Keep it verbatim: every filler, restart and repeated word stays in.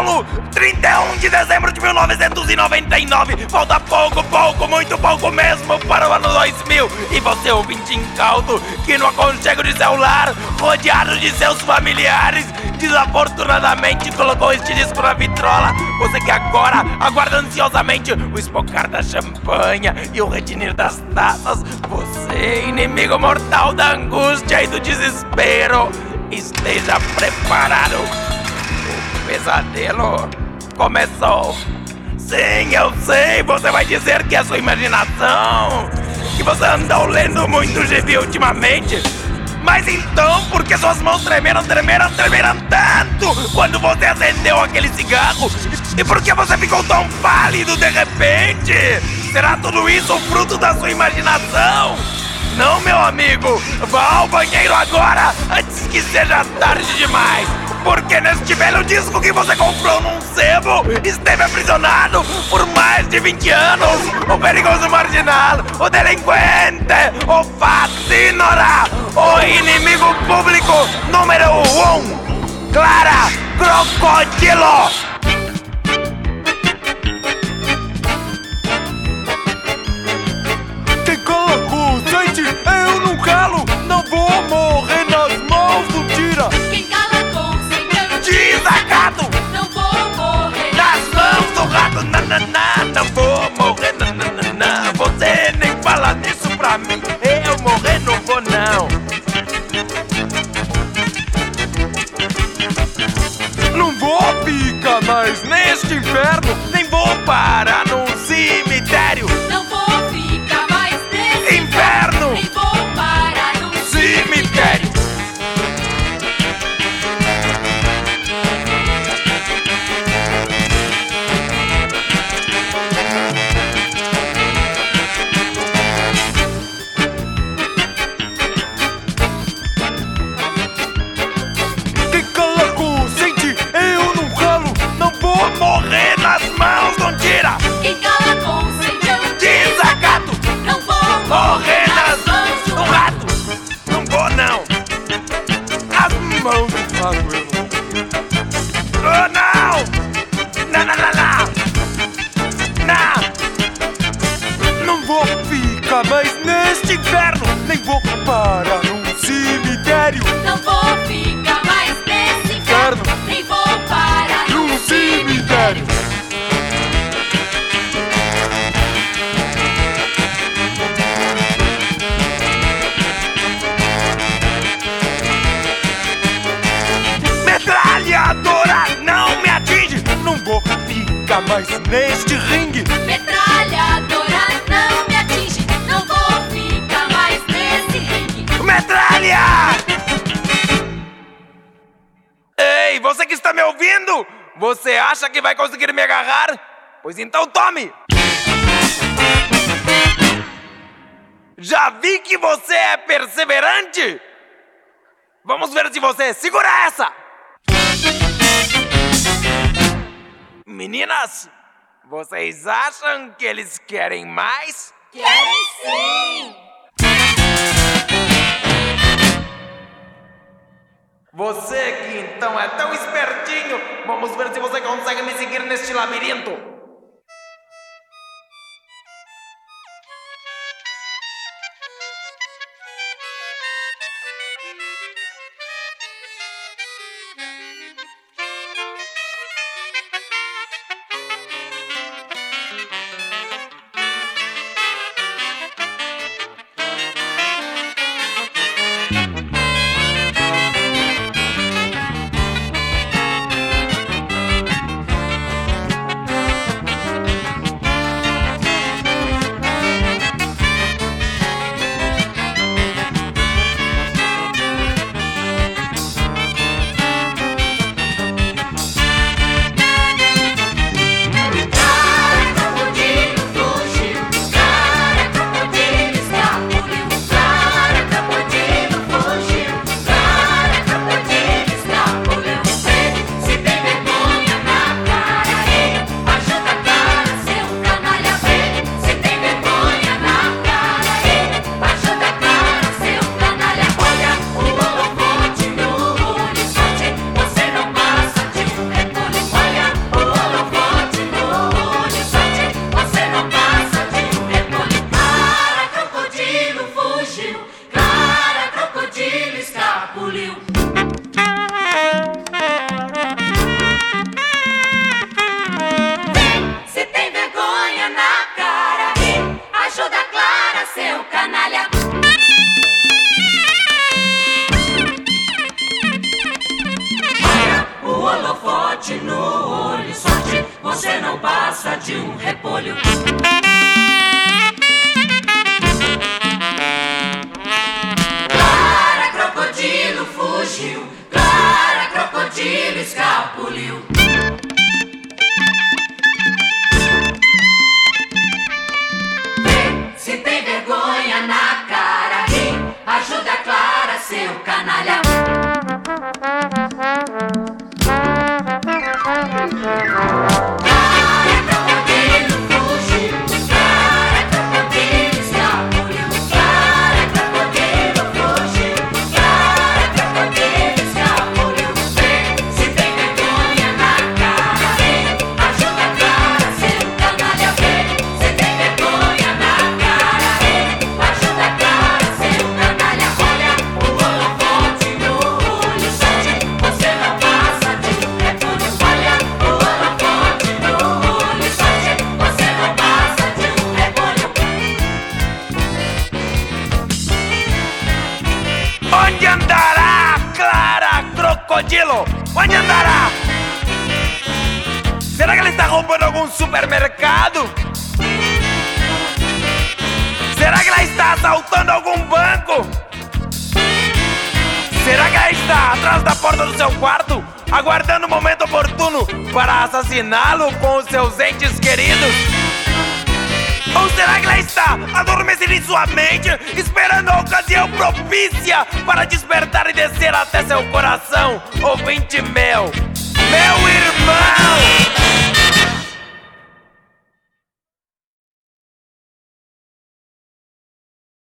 Paulo, trinta e um de dezembro de mil novecentos e noventa e nove. Falta pouco, pouco, muito pouco mesmo para o ano dois mil. E você, ouvinte incauto, que no aconchego de seu lar, rodeado de seus familiares, desafortunadamente colocou este disco na vitrola. Você que agora aguarda ansiosamente o espocar da champanha e o retinir das taças. Você, inimigo mortal da angústia e do desespero, esteja preparado. O pesadelo começou. Sim, eu sei, você vai dizer que é sua imaginação, que você andou lendo muito G B ultimamente. Mas então, por que suas mãos tremeram, tremeram, tremeram tanto quando você acendeu aquele cigarro? E por que você ficou tão pálido de repente? Será tudo isso fruto da sua imaginação? Não, meu amigo, vá ao banheiro agora, antes que seja tarde demais. Porque neste velho disco que você comprou num sebo, esteve aprisionado por mais de vinte anos o perigoso marginal, o delinquente, o fascínora, o inimigo público número um, Clara Crocodilo! Quem cala consente, eu não calo, não vou morrer nas mãos do tira. Quem cala consente, eu Desacato! não vou morrer Nas mãos do rato, nananã, não vou morrer, nananã. Você nem fala disso pra mim, eu morrer não vou não. Não vou ficar mais neste inferno, Nem vou parar num cemitério. Não vou ficar mais nesse Inferno! Nem vou parar no Cemitério! quem cala consente, eu não calo, não vou Morrer nas mãos não tira. Quem cala consente, eu Desacato! não vou Morrer nas mãos do do rato. Não vou não. As mãos do rato eu não. Oh, não! Não, não, não, não! Não vou ficar mais neste inferno, nem vou parar num cemitério. Não vou ficar mais nesse Inferno. Nem vou parar Num no cemitério. Metralhadora não me atinge. Não vou ficar mais neste ringue. Metralhadora não me atinge. Não vou ficar mais nesse ringue. Metralha! Ei, você que está me ouvindo? Você acha que vai conseguir me agarrar? Pois então tome! Já vi que você é perseverante! Vamos ver se você segura essa! Meninas, vocês acham que eles querem mais? Querem sim! Você que então é tão espertinho, vamos ver se você consegue me seguir neste labirinto. seu canalha. Olha o holofote no olho, sorte, você não passa de um repolho. Clara, crocodilo fugiu, Clara, crocodilo escapuliu. Vê se tem vergonha na cara, ri, ajuda a Clara, seu canalha. Clara, crocodilo fugiu, Clara, crocodilo escapuliu. Clara, crocodilo fugiu, Clara, crocodilo escapuliu. Vê se tem vergonha na cara, vem, ajuda a Clara, seu canalha. Vê se tem vergonha na cara, vem, ajuda a Clara, seu canalha. Olha o holofote no olho, sorte, você não passa de um repolho. Olha o holofote no olho, sorte, você não passa de um repolho. Onde andará, Clara, crocodilo? Onde andará? Será que ela está roubando algum supermercado? Será que ela está assaltando algum banco? Será que ela está atrás da porta do seu quarto, aguardando o momento oportuno para assassiná-lo com os seus entes queridos? Ou será que ela está adormecida em sua mente, esperando a ocasião propícia para despertar e descer até seu coração, ouvinte meu?